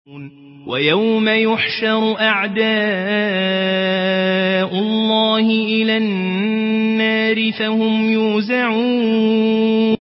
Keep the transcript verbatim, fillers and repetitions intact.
ويوم يحشر أعداء الله إلى النار فهم يوزعون